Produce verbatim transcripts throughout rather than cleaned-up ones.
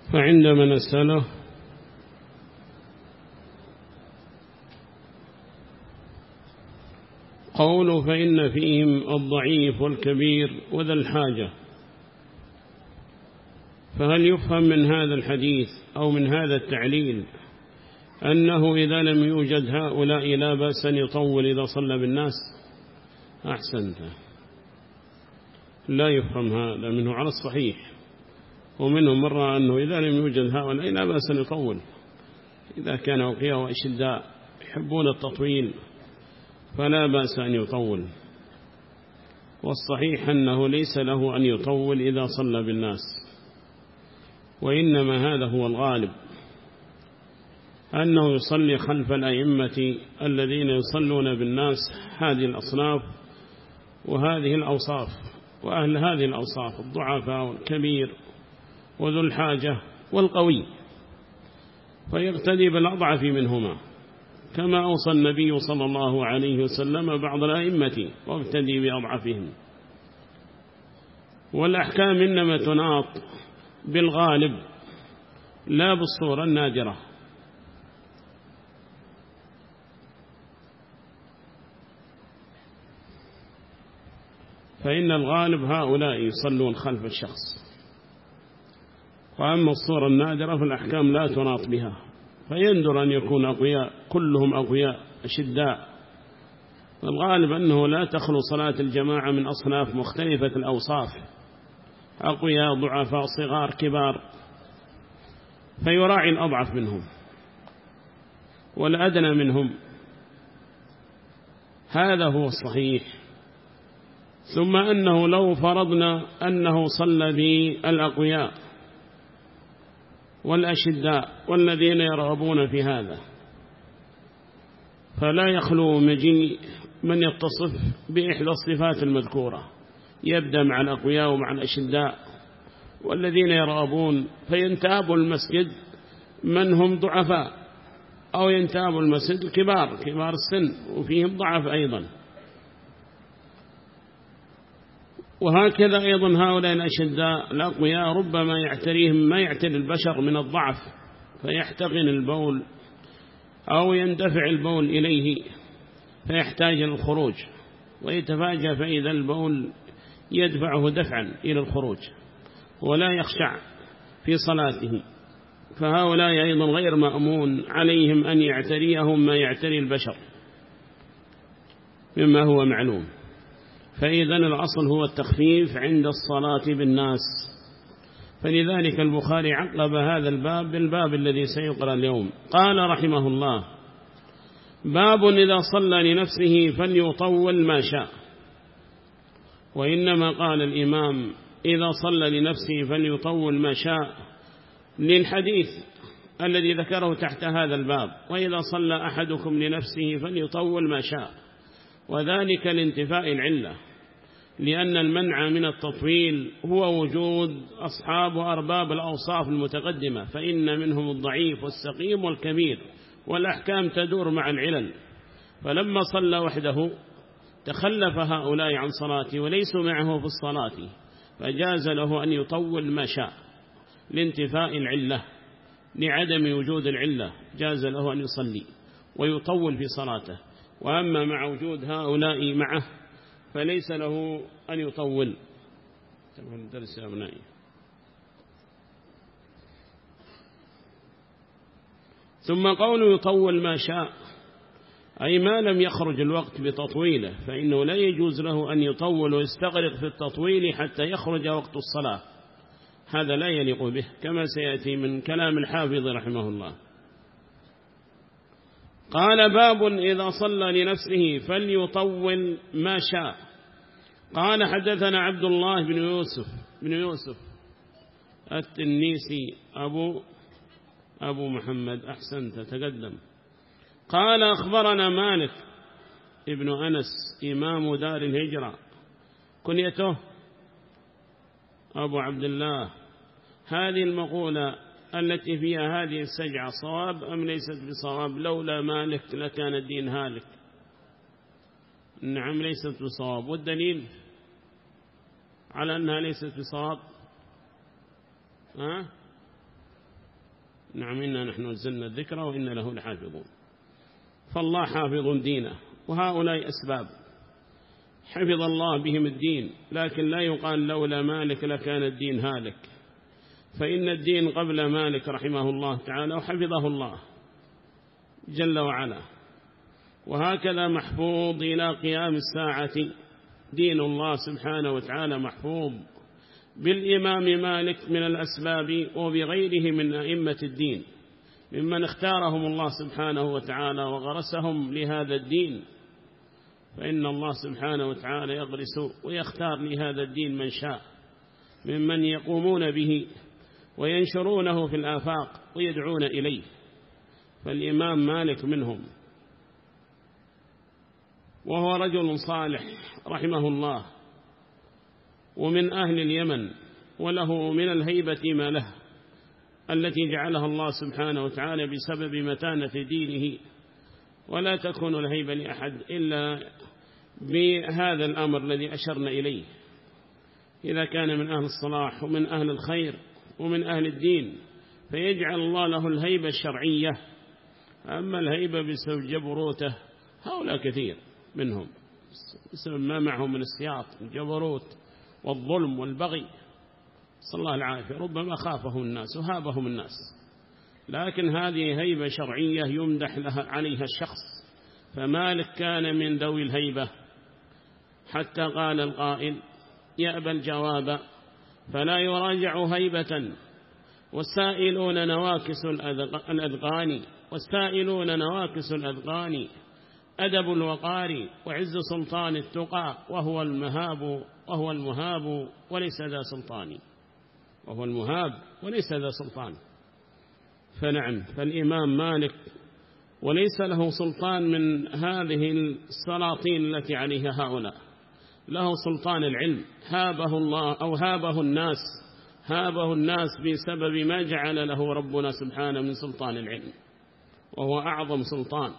فعندما نسأله قوله فإن فيهم الضعيف والكبير وذا الحاجة، فهل يفهم من هذا الحديث أو من هذا التعليل أنه إذا لم يوجد هؤلاء لا بأس أن يطول إذا صلى بالناس؟ أحسنت، لا يفهم هذا منه على الصحيح، ومنه مرة أنه إذا لم يوجد هؤلاء لا بأس أن يطول إذا كانوا أقوياء وأشداء يحبون التطويل فلا بأس أن يطول. والصحيح أنه ليس له أن يطول إذا صلى بالناس، وإنما هذا هو الغالب أنه يصلي خلف الأئمة الذين يصلون بالناس هذه الأصناف وهذه الأوصاف، وأهل هذه الأوصاف الضعفاء والكبير وذو الحاجة والقوي، فيقتدي بالأضعف منهما كما أوصى النبي صلى الله عليه وسلم بعض الأئمة واقتدي بأضعفهم. والأحكام إنما تناط بالغالب لا بالصورة النادرة. فإن الغالب هؤلاء يصلون خلف الشخص، وأما الصورة النادرة فالأحكام لا تناط بها، فيندر أن يكون أقوياء كلهم أقوياء أشداء. الغالب أنه لا تخلو صلاة الجماعة من أصناف مختلفة الأوصاف، أقوياء ضعفاء صغار كبار، فيراعي الأضعف منهم والأدنى منهم، هذا هو الصحيح. ثم أنه لو فرضنا أنه صلى بالأقوياء والأشداء والذين يرغبون في هذا، فلا يخلو مجيء من يتصف بإحدى الصفات المذكورة، يبدأ مع الأقوياء ومع الأشداء والذين يرغبون، فينتاب المسجد من هم ضعفاء، أو ينتاب المسجد الكبار كبار السن وفيهم ضعف أيضا. وهكذا أيضا هؤلاء الأشداء الأقوياء ربما يعتريهم ما يعتري البشر من الضعف، فيحتقن البول أو يندفع البول إليه فيحتاج إلى الخروج، ويتفاجأ فإذا البول يدفعه دفعا إلى الخروج ولا يخشع في صلاته. فهؤلاء أيضا غير مأمون عليهم أن يعتريهم ما يعتري البشر مما هو معلوم. فإذا الأصل هو التخفيف عند الصلاة بالناس. فلذلك البخاري عقب هذا الباب بالباب الذي سيقرأ اليوم. قال رحمه الله: باب إذا صلى لنفسه فليطول ما شاء. وإنما قال الإمام إذا صلى لنفسه فليطول ما شاء للحديث الذي ذكره تحت هذا الباب: وإذا صلى أحدكم لنفسه فليطول ما شاء، وذلك لانتفاء العلة، لأن المنع من التطويل هو وجود أصحاب وأرباب الأوصاف المتقدمة، فإن منهم الضعيف والسقيم والكبير، والأحكام تدور مع العلل. فلما صلى وحده تخلف هؤلاء عن صلاته وليسوا معه في الصلاة، فجاز له أن يطول ما شاء لانتفاء العلة، لعدم وجود العلة جاز له أن يصلي ويطول في صلاته. وأما مع وجود هؤلاء معه فليس له أن يطول. درس يا أبنائي. ثم قوله يطول ما شاء أي ما لم يخرج الوقت بتطويله، فإنه لا يجوز له أن يطول ويستغرق في التطويل حتى يخرج وقت الصلاة، هذا لا يليق به كما سيأتي من كلام الحافظ رحمه الله. قال: باب إذا صلى لنفسه فليطول ما شاء. قال: حدثنا عبد الله بن يوسف بن يوسف التنيسي أبو أبو محمد، أحسنت تقدم. قال: أخبرنا مالك ابن أنس إمام دار الهجرة، كنيته أبو عبد الله. هذه المقولة التي فيها هذه السجعة صواب أم ليست بصواب؟ لولا مالك لكان الدين هالك. نعم ليست بصواب. والدليل على أنها ليست بصواب ها؟ نعم إنا نحن نزلنا الذكر وإنا له لحافظون. فالله حافظ دينه، وهؤلاء أسباب حفظ الله بهم الدين، لكن لا يقال لولا مالك لكان الدين هالك، فإن الدين قبل مالك رحمه الله تعالى وحفظه الله جل وعلا. وهكذا محفوظ إلى قيام الساعة دين الله سبحانه وتعالى محفوظ بالإمام مالك من الأسباب وبغيره من أئمة الدين ممن اختارهم الله سبحانه وتعالى وغرسهم لهذا الدين. فإن الله سبحانه وتعالى يغرس ويختار لهذا الدين من شاء ممن يقومون به وينشرونه في الآفاق ويدعون إليه، فالإمام مالك منهم، وهو رجل صالح رحمه الله ومن أهل اليمن، وله من الهيبة ما له التي جعلها الله سبحانه وتعالى بسبب متانة دينه، ولا تكون الهيبة لأحد إلا بهذا الأمر الذي أشرنا إليه، إذا كان من أهل الصلاح ومن أهل الخير ومن أهل الدين فيجعل الله له الهيبة الشرعية. أما الهيبة بسبب جبروته هؤلاء كثير منهم بسبب ما معهم من السياط والجبروت والظلم والبغي، صلى الله العافية، ربما خافهم الناس وهابهم الناس، لكن هذه هيبة شرعية يمدح لها عليها الشخص. فمالك كان من ذوي الهيبة، حتى قال القائل يأبى الجواب فلا يراجع هيبة، والسائلون نواكس الأذقان والسائلون نواكس الأذقان، أدب الوقار وعز سلطان التقى، وهو المهاب وهو المهاب وليس ذا سلطان، وهو المهاب وليس ذا سلطان. فنعم، فالإمام مالك وليس له سلطان من هذه السلاطين التي عليها هؤلاء، له سلطان العلم، هابه الله أو هابه الناس هابه الناس بسبب ما جعل له ربنا سبحانه من سلطان العلم، وهو أعظم سلطان.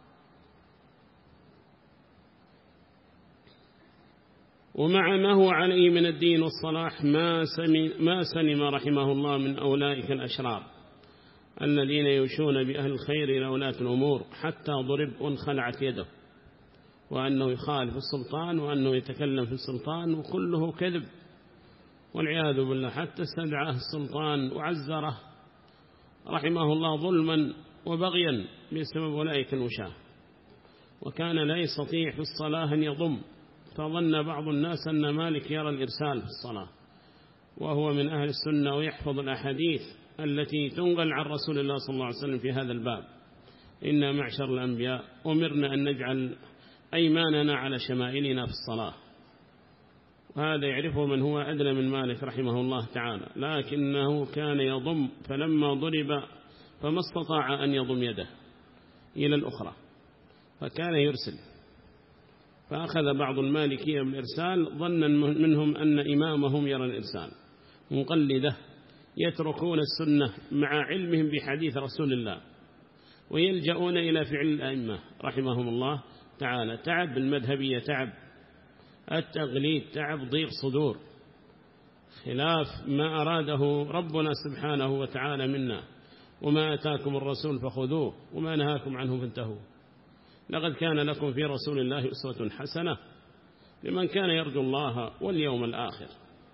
ومع ما هو عليه من الدين والصلاح ما ما سلم رحمه الله من أولئك الأشرار الذين يوشون بأهل الخير إلى ولاة الأمور، حتى ضرب وانخلعت يده، وأنه يخالف السلطان وأنه يتكلم في السلطان، وكله كذب والعياذ بالله، حتى استدعاه السلطان وعزره رحمه الله ظلما وبغيا بسبب أولئك الوشاة، وكان لا يستطيع في الصلاة أن يضم، فظن بعض الناس أن مالك يرى الإرسال في الصلاة، وهو من أهل السنة ويحفظ الأحاديث التي تنقل عن رسول الله صلى الله عليه وسلم في هذا الباب. إنا معشر الأنبياء أمرنا أن نجعل أيماننا على شمائلنا في الصلاة، وهذا يعرفه من هو أدنى من مالك رحمه الله تعالى، لكنه كان يضم، فلما ضرب فما استطاع أن يضم يده إلى الأخرى فكان يرسل، فأخذ بعض المالكية بالإرسال ظنا منهم أن إمامهم يرى الإرسال، مقلدة يتركون السنة مع علمهم بحديث رسول الله ويلجؤون إلى فعل الأئمة رحمهم الله تعالى. تعب المذهبية، تعب التغليد، تعب ضيق صدور، خلاف ما أراده ربنا سبحانه وتعالى منا، وما أتاكم الرسول فخذوه وما نهاكم عنه فانتهوا. لقد كان لكم في رسول الله أسوة حسنة لمن كان يرجو الله واليوم الآخر.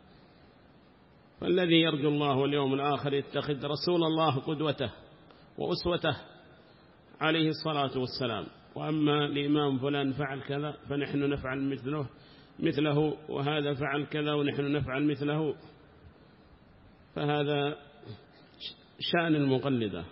فالذي يرجو الله واليوم الآخر يتخذ رسول الله قدوته وأسوته عليه الصلاة والسلام. وأما الإمام فلان فعل كذا فنحن نفعل مثله مثله وهذا فعل كذا ونحن نفعل مثله، فهذا شأن المقلدة،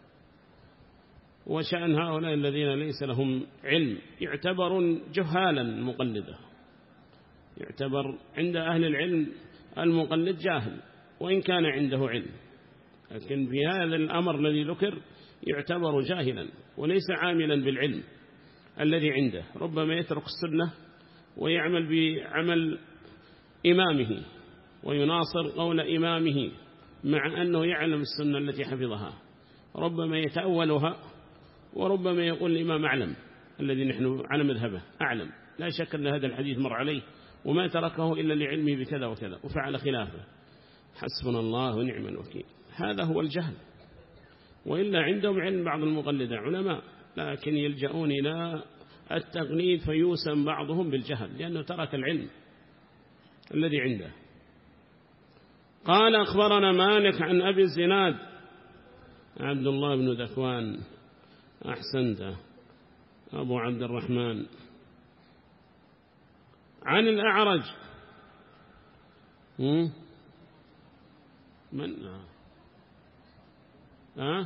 وشأن هؤلاء الذين ليس لهم علم يعتبرون جهالا. المقلدة يعتبر عند أهل العلم المقلد جاهل وإن كان عنده علم، لكن في هذا الأمر الذي ذكر يعتبر جاهلا وليس عاملا بالعلم الذي عنده، ربما يترك السنة ويعمل بعمل إمامه ويناصر قول إمامه مع أنه يعلم السنة التي حفظها، ربما يتأولها، وربما يقول الإمام أعلم الذي نحن على مذهبه أعلم، لا شك أن هذا الحديث مر عليه وما تركه إلا لعلمه بكذا وكذا وفعل خلافه، حسبنا الله ونعم الوكيل. هذا هو الجهل، وإلا عندهم علم بعض المقلدة علماء، لكن يلجؤون إلى التقليد فيوسم بعضهم بالجهل لأنه ترك العلم الذي عنده. قال أخبرنا مالك عن أبي الزناد عبد الله بن ذكوان، أحسنت أبو عبد الرحمن، عن الأعرج من أه؟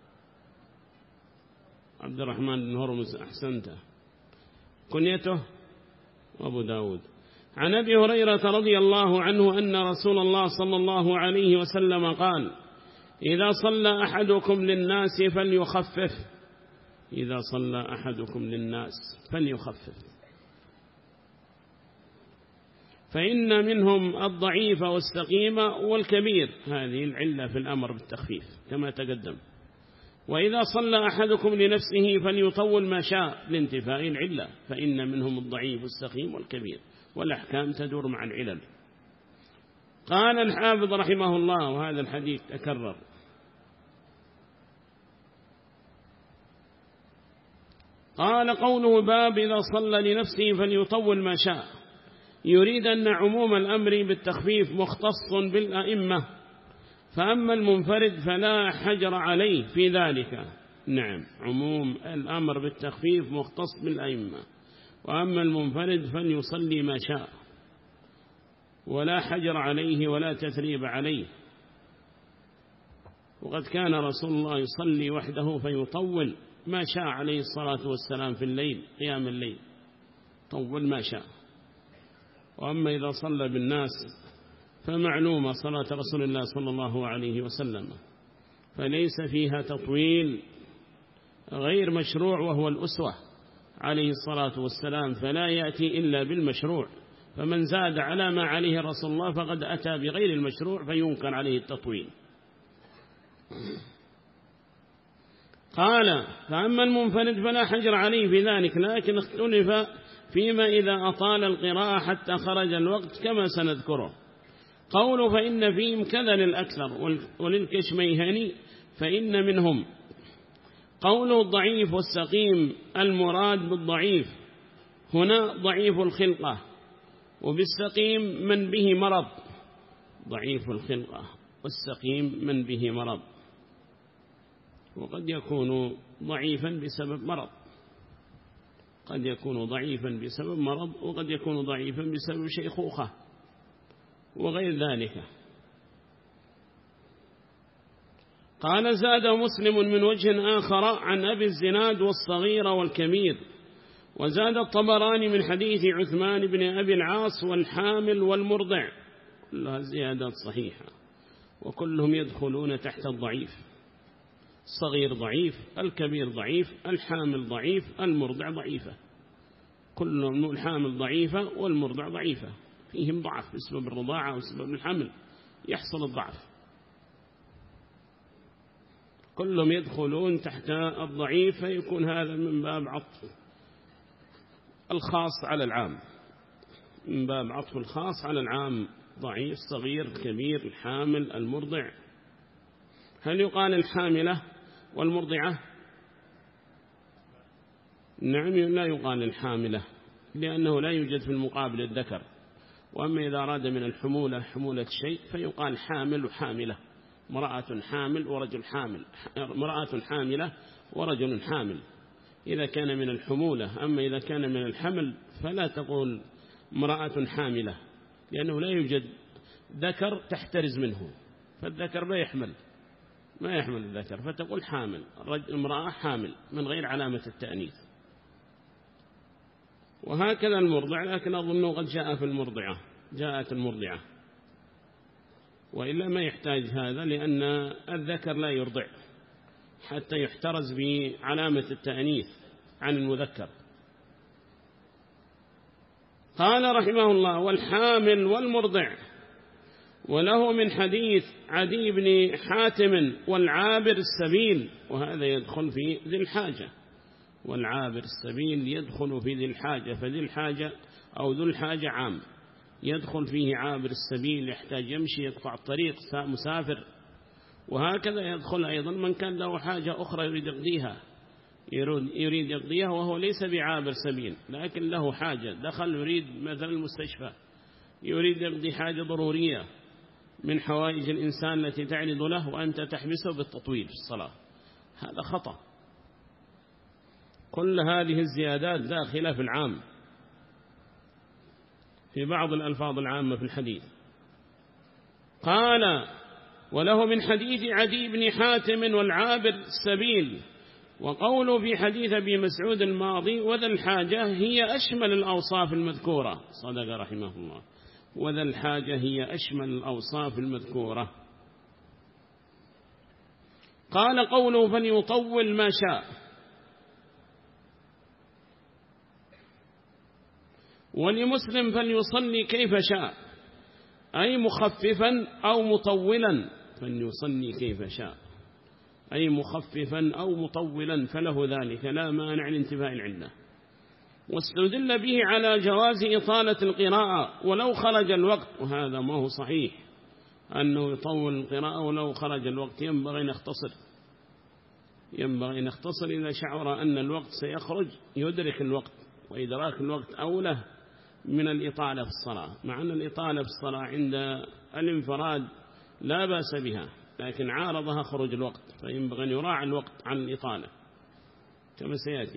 عبد الرحمن بن هرمز، أحسنت، كنيته أبو داود. عن أبي هريرة رضي الله عنه أن رسول الله صلى الله عليه وسلم قال: إذا صلى أحدكم للناس فليخفف إذا صلى أحدكم للناس فليخفف فإن منهم الضعيف والسقيم والكبير، هذه العلة في الأمر بالتخفيف كما تقدم. وإذا صلى أحدكم لنفسه فليطول ما شاء لانتفاء العلة، فإن منهم الضعيف والسقيم والكبير، والأحكام تدور مع العلل. قال الحافظ رحمه الله، وهذا الحديث تكرر، قال قوله باب إذا صلى لنفسه فليطول ما شاء، يريد أن عموم الأمر بالتخفيف مختص بالأئمة، فأما المنفرد فلا حجر عليه في ذلك. نعم، عموم الأمر بالتخفيف مختص بالأئمة، وأما المنفرد فليصلي ما شاء ولا حجر عليه ولا تثريب عليه. وقد كان رسول الله يصلي وحده فيطول ما شاء عليه الصلاة والسلام في الليل، قيام الليل طول ما شاء. وأما إذا صلى بالناس فمعلومة صلاة رسول الله صلى الله عليه وسلم فليس فيها تطويل غير مشروع، وهو الأسوة عليه الصلاة والسلام، فلا يأتي إلا بالمشروع، فمن زاد على ما عليه رسول الله فقد أتى بغير المشروع فينكر عليه التطويل. قال: فأما المنفرد فلا حجر عليه في ذلك، لكن اختلف فيما إذا أطال القراءة حتى خرج الوقت كما سنذكره. قوله فإن فيهم كذا للأكثر وللكشميهني فإن منهم. قوله الضعيف والسقيم، المراد بالضعيف هنا ضعيف الخلقة، وبالسقيم من به مرض. ضعيف الخلقة والسقيم من به مرض، وقد يكون ضعيفا بسبب مرض، قد يكون ضعيفا بسبب مرض، وقد يكون ضعيفا بسبب شيخوخة وغير ذلك. قال: زاد مسلم من وجه آخر عن أبي الزناد والصغير والكبير، وزاد الطبراني من حديث عثمان بن أبي العاص والحامل والمرضع، كلها زيادات صحيحة، وكلهم يدخلون تحت الضعيف. الصغير ضعيف، الكبير ضعيف، الحامل ضعيف، المرضع ضعيفة، كلهم الحامل ضعيفة والمرضع ضعيفة، فيهم ضعف بسبب الرضاعة وسبب الحمل يحصل الضعف، كلهم يدخلون تحت الضعيف، فيكون هذا من باب عطف الخاص على العام، من باب عطف الخاص على العام، ضعيف، صغير، كبير، الحامل، المرضع. هل يقال الحاملة والمرضعة؟ نعم، لا يقال الحاملة، لأنه لا يوجد في المقابل الذكر. وأما إذا أراد من الحمولة حمولة شيء فيقال حامل وحاملة، امرأة حامل ورجل حامل، امرأة حاملة ورجل حامل إذا كان من الحمولة. أما إذا كان من الحمل فلا تقول امرأة حاملة، لأنه لا يوجد ذكر تحترز منه، فالذكر ما يحمل ما يحمل الذكر، فتقول حامل، امرأة حامل من غير علامة التأنيث. وهكذا المرضع، لكن أظنه قد جاء في المرضعة، جاءت المرضعة، وإلا ما يحتاج هذا، لأن الذكر لا يرضع حتى يحترز بعلامة التأنيث عن المذكر. قال رحمه الله: والحامل والمرضع. وله من حديث عدي بن حاتم: والعابر السبيل، وهذا يدخل في ذي الحاجة، والعابر السبيل يدخل في ذي الحاجة، فذي الحاجة أو ذو الحاجة عام، يدخل فيه عابر السبيل يحتاج يمشي يقطع الطريق مسافر، وهكذا يدخل أيضا من كان له حاجة أخرى يريد يقضيها يريد يقضيها وهو ليس بعابر سبيل لكن له حاجة دخل يريد مثلا المستشفى يريد يقضي حاجة ضرورية من حوائج الإنسان التي تعرض له وأنت تحبسه بالتطويل في الصلاة، هذا خطأ. كل هذه الزيادات داخلة في العام في بعض الألفاظ العامة في الحديث. قال وله من حديث عدي بن حاتم والعابر السبيل. وقوله في حديث أبي مسعود الماضي وذا الحاجة هي أشمل الأوصاف المذكورة، صدق رحمه الله، وذا الحاجة هي أشمل الأوصاف المذكورة. قال قوله فليطول ما شاء، ولمسلم فليصلي كيف شاء، أي مخففا أو مطولا، فليصلي كيف شاء أي مخففا أو مطولا فله ذلك لا مانع لانتفاء العلة. واستدل به على جواز إطالة القراءة ولو خرج الوقت، وهذا ما هو صحيح أنه يطول القراءة ولو خرج الوقت، ينبغي أن يختصر ينبغي أن يختصر إذا شعر أن الوقت سيخرج يدرك الوقت، وإدراك الوقت أولى من الإطالة في الصلاة، مع أن الإطالة في الصلاة عند الانفراد لا بأس بها، لكن عارضها خروج الوقت فينبغي أن يراعي الوقت عن الإطالة كما سيأتي.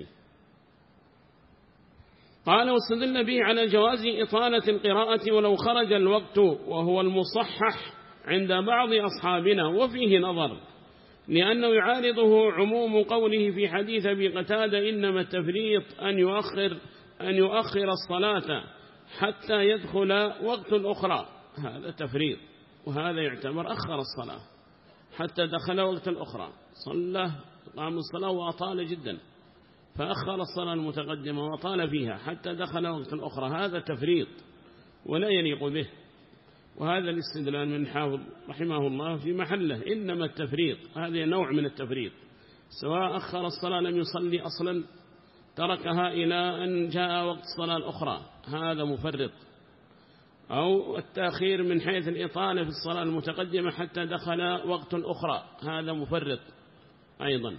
قال واستدل به على جواز إطالة القراءة ولو خرج الوقت، وهو المصحح عند بعض أصحابنا، وفيه نظر لأنه يعارضه عموم قوله في حديث أبي قتادة إنما التفريط أن يؤخر أن يؤخر الصلاة حتى يدخل وقت الأخرى، هذا تفريط، وهذا يعتبر أخر الصلاة حتى دخل وقت الأخرى، صلى قام الصلاة وأطال جدا فأخر الصلاة المتقدمة وطال فيها حتى دخل وقت الأخرى، هذا تفريط ولا يليق به. وهذا الاستدلال من حافظ رحمه الله في محله، إنما التفريط هذا نوع من التفريط، سواء أخر الصلاة لم يصلي أصلا تركها إلى أن جاء وقت الصلاة الأخرى، هذا مفرط، أو التأخير من حيث الإطالة في الصلاة المتقدمة حتى دخل وقت أخرى، هذا مفرط أيضا.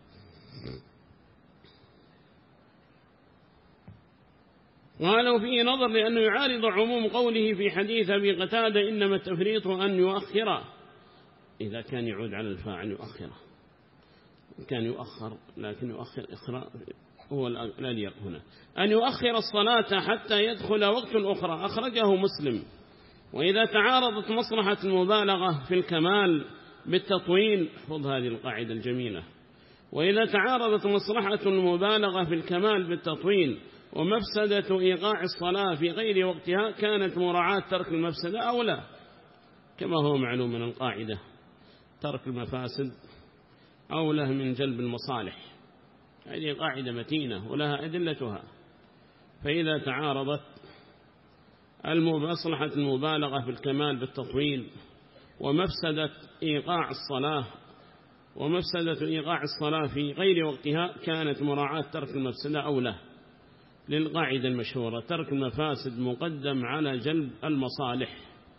وقالوا فيه نظر لأنه يعارض عموم قوله في حديث أبي قتادة إنما التفريط أن يؤخر، إذا كان يعود على الفاعل يؤخر، كان يؤخر لكن يؤخر إخراء هو الأليق هنا، أن يؤخر الصلاة حتى يدخل وقت أخرى، أخرجه مسلم. وإذا تعارضت مصلحة المبالغة في الكمال بالتطويل، خذ هذه القاعدة الجميلة، وإذا تعارضت مصلحة المبالغة في الكمال بالتطويل ومفسدة إيقاع الصلاة في غير وقتها، كانت مراعاة ترك المفسدة أولى، كما هو معلوم من القاعدة ترك المفاسد أولى من جلب المصالح، هذه قاعدة متينة ولها أدلتها. فإذا تعارضت المصلحة المبالغة في الكمال بالتطويل ومفسدة إيقاع الصلاة ومفسدة إيقاع الصلاة في غير وقتها، كانت مراعاة ترك المفسدة أولى، للقاعدة المشهورة ترك المفاسد مقدم على جلب المصالح،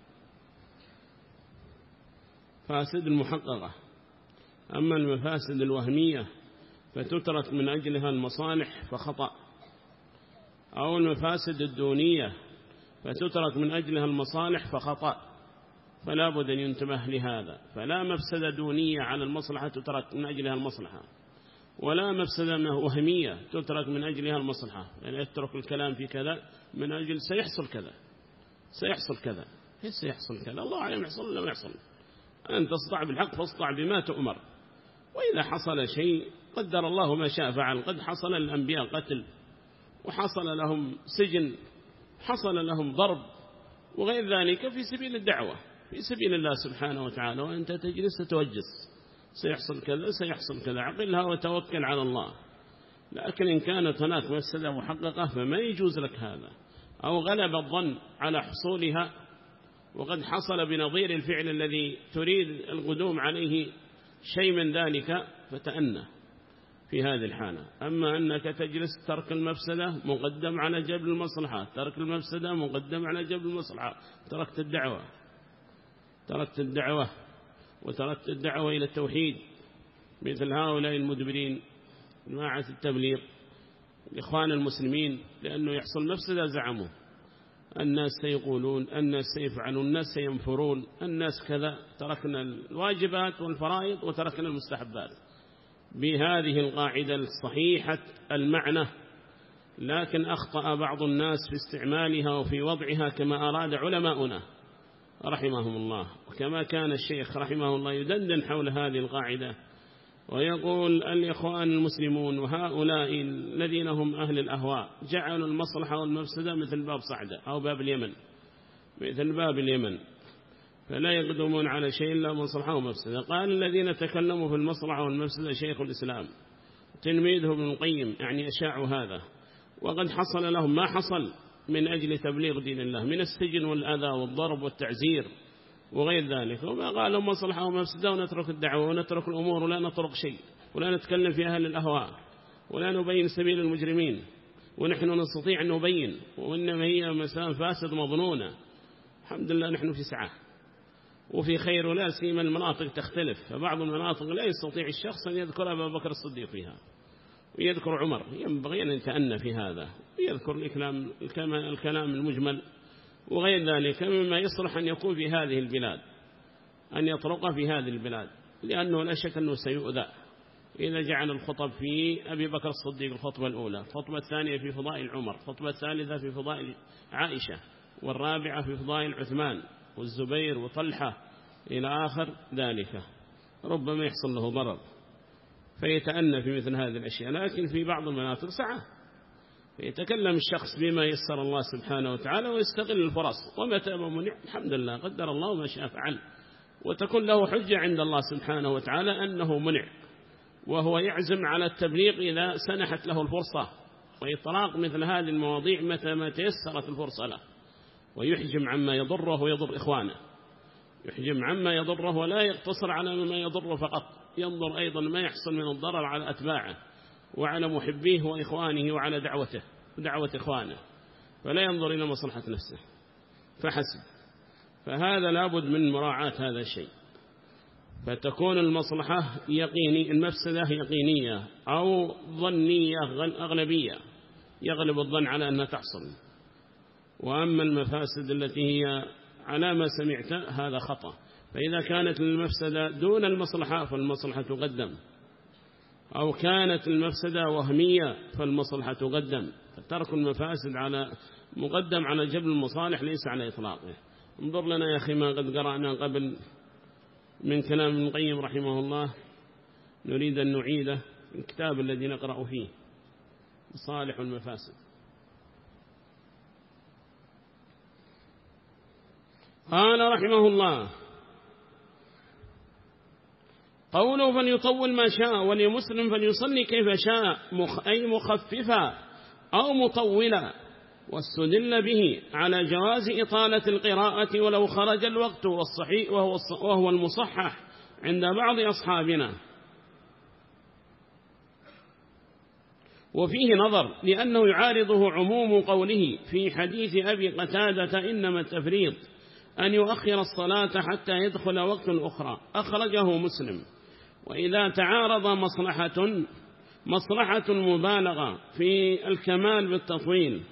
فاسد المحققة، أما المفاسد الوهمية فتترك من أجلها المصالح فخطأ، أو المفاسد الدونية فتترك من أجلها المصالح فخطأ، فلا بد أن ينتبه لهذا. فلا مفسدة دونية على المصلحة تترك من أجلها المصلحة، ولا مفسدة وهمية تترك من أجلها المصلحة، يعني يترك الكلام في كذا من أجل سيحصل كذا سيحصل كذا هي سيحصل كذا، الله أعلم يحصل ولا ما يحصل، أن تصدع بالحق فاصدع بما تؤمر. وإذا حصل شيء قدر الله ما شاء فعل، قد حصل للأنبياء قتل، وحصل لهم سجن، حصل لهم ضرب وغير ذلك في سبيل الدعوة في سبيل الله سبحانه وتعالى، وأنت تجلس تتوجس سيحصل كذا سيحصل كذا، عقلها وتوكل على الله. لكن إن كانت هناك مفسدة محققة فما يجوز لك هذا، أو غلب الظن على حصولها وقد حصل بنظير الفعل الذي تريد القدوم عليه شيء من ذلك، فتأنى في هذه الحالة. أما أنك تجلس ترك المفسدة مقدم على جلب المصلحة، ترك المفسدة مقدم على جلب المصلحة، تركت الدعوة تركت الدعوة وتركت الدعوة إلى التوحيد مثل هؤلاء المدبرين جماعة التبليغ الإخوان المسلمين، لأنه يحصل مفسدة زعموا الناس سيقولون، الناس سيفعلون، الناس سينفرون، الناس كذا، تركنا الواجبات والفرائض وتركنا المستحبات بهذه القاعدة الصحيحة المعنى. لكن أخطأ بعض الناس في استعمالها وفي وضعها كما أراد علماؤنا رحمهم الله، وكما كان الشيخ رحمه الله يدندن حول هذه القاعدة ويقول الإخوان المسلمون وهؤلاء الذين هم أهل الأهواء جعلوا المصلحة والمفسدة مثل باب صعدة أو باب اليمن، مثل باب اليمن، فلا يقدمون على شيء إلا مصلحة ومفسدة. قال الذين تكلموا في المصلحة والمفسدة شيخ الإسلام تلميذه ابن القيم، يعني أشاعوا هذا، وقد حصل لهم ما حصل من أجل تبليغ دين الله من السجن والأذى والضرب والتعزير وغير ذلك، وما قالوا مصلحة ومفسدة ونترك الدعوة ونترك الأمور ولا نترك شيء ولا نتكلم في أهل الأهواء ولا نبين سبيل المجرمين، ونحن نستطيع أن نبين، وإنما هي مسائل فاسد مظنونة. الحمد لله نحن في سعة وفي خير، ولا سيما المناطق تختلف، فبعض المناطق لا يستطيع الشخص أن يذكر أبا بكر الصديق فيها ويذكر عمر، ينبغي أن يتأنى في هذا ويذكر الكلام, الكلام المجمل وغير ذلك مما يصلح أن يكون في هذه البلاد، أن يطرق في هذه البلاد، لأنه لا شك أنه سيؤذى إذا جعل الخطب في أبي بكر الصديق الخطبة الأولى، الخطبة الثانية في فضائل عمر، الخطبة الثالثة في فضائل عائشة، والرابعة في فضائل عثمان والزبير وطلحة إلى آخر ذلك، ربما يحصل له ضرر فيتأنى في مثل هذه الأشياء. لكن في بعض المناطق سعة فيتكلم الشخص بما يسر الله سبحانه وتعالى ويستغل الفرص، ومتى منع الحمد لله قدر الله ما شاء فعل، وتكون له حجة عند الله سبحانه وتعالى أنه منع، وهو يعزم على التبليغ إذا سنحت له الفرصة، وإطلاق مثل هذه المواضيع متى ما تيسرت الفرصة له، ويحجم عما يضره ويضر إخوانه، يحجم عما يضره ولا يقتصر على ما يضره فقط، ينظر أيضا ما يحصل من الضرر على أتباعه وعلى محبيه وإخوانه وعلى دعوته ودعوة إخوانه، فلا ينظر إلى مصلحة نفسه فحسب. فهذا لابد من مراعاة هذا الشيء، فتكون المصلحة يقيني المفسدة يقينية أو ظنية أغلبية، يغلب الظن على أنها تحصل، وأما المفاسد التي هي على ما سمعت هذا خطأ. فإذا كانت المفسدة دون المصلحة فالمصلحة تقدم، أو كانت المفسدة وهمية فالمصلحة تقدم، فترك المفاسد على مقدم على جبل المصالح ليس على إطلاقه. انظر لنا يا أخي ما قد قرأنا قبل من كلام ابن القيم رحمه الله، نريد أن نعيده الكتاب الذي نقرأ فيه مصالح المفاسد. قال رحمه الله قوله فليطول ما شاء ولمسلم فليصلي كيف شاء، أي مخففا أو مطولا، واستدل به على جواز إطالة القراءة ولو خرج الوقت، والصحيح وهو, وهو المصحح عند بعض أصحابنا. وفيه نظر لأنه يعارضه عموم قوله في حديث أبي قتادة إنما التفريط أن يؤخر الصلاة حتى يدخل وقت أخرى، أخرجه مسلم. وإذا تعارض مصلحة مصلحة مبالغة في الكمال بالتطويل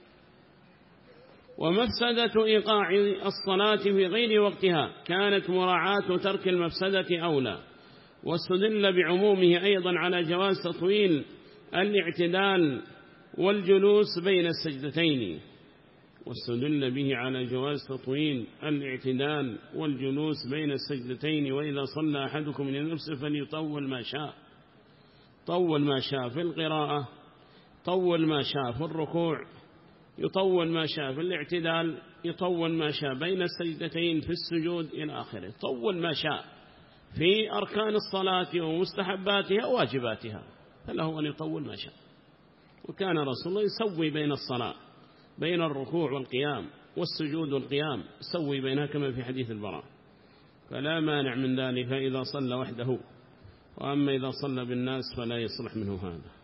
ومفسدة إيقاع الصلاة في غير وقتها، كانت مراعاة ترك المفسدة أولى. واستدل بعمومه أيضا على جواز تطويل الاعتدال والجلوس بين السجدتين، واستدل به على جواز تطويل الاعتدال والجلوس بين السجدتين. وإذا صلى أحدكم لنفسه فليطول ما شاء، طول ما شاء في القراءة، طول ما شاء في الركوع، يطول ما شاء في الاعتدال، يطول ما شاء بين السجدتين في السجود إلى آخره، طول ما شاء في أركان الصلاة ومستحباتها وواجباتها، فله أن يطول ما شاء. وكان رسول الله يسوي بين الصلاة بين الركوع والقيام والسجود والقيام، سوي بينها كما في حديث البراء، فلا مانع من ذلك إذا صلى وحده، وأما إذا صلى بالناس فلا يصلح منه هذا.